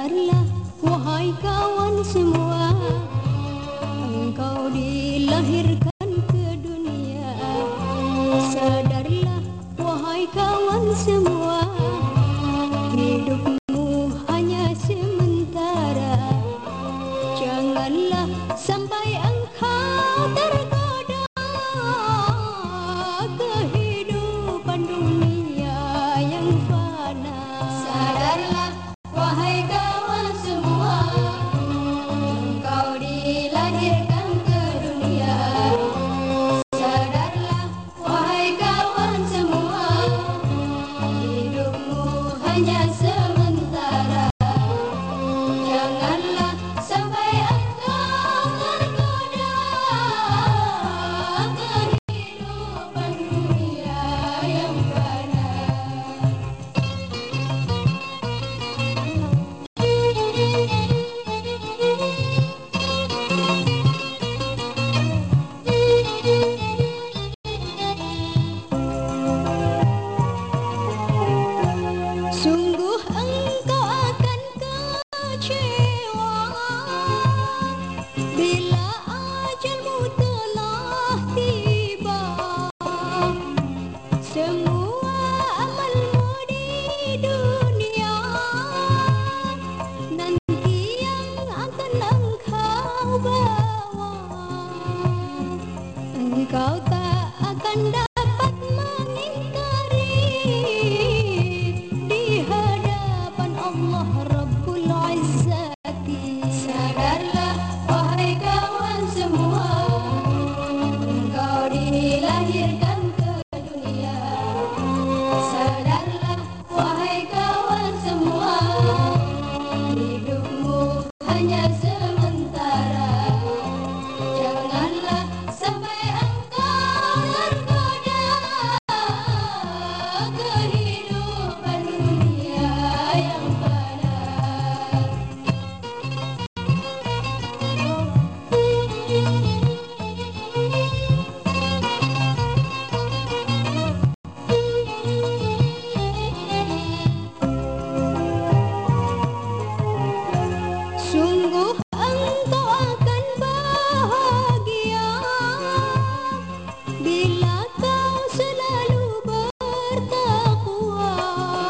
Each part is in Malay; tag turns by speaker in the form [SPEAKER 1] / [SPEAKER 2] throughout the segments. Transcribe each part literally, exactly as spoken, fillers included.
[SPEAKER 1] Sadarlah wahai kawan semua, engkau dilahirkan ke dunia. Sadarlah wahai kawan semua, hidupmu hanya sementara. Janganlah sampai engkau tergoda kehidupan dunia yang fana. Sadarlah wahai kawan semua, engkau dilahirkan ke dunia. Sadarlah wahai kawan semua, hidupmu hanya sementara. Janganlah sampai engkau tergoda kehidupan dunia yang fana. Sungguh engkau akan kecewa bila ajalmu telah tiba. Semua amalmu di dunia nanti yang akan engkau bawa. Engkau tak akan dapat mengingkari di hadapan Allah Rabbul Izzati. Sadarlah wahai kawan semua, engkau dilahirkan ke dunia. Sadarlah wahai kawan semua, hidupmu hanya sementara. Janganlah sampai engkau tergoda kehidupan dunia yang fana. Sungguh engkau akan bahagia bila kau selalu bertakwa.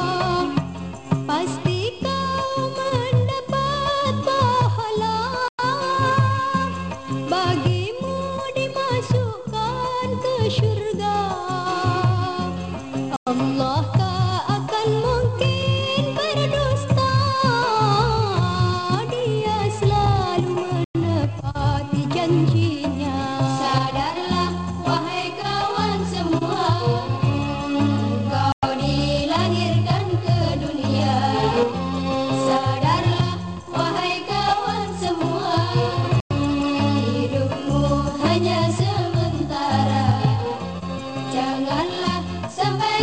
[SPEAKER 1] Pasti kau mendapat pahala, bagimu dimasukkan ke syurga. Allah tak akan mungkin berdusta, Dia selalu menepati janjinya. Sadarlah wahai kawan semua, engkau dilahirkan ke dunia. Sadarlah wahai kawan semua, hidupmu hanya sementara. Janganlah sampai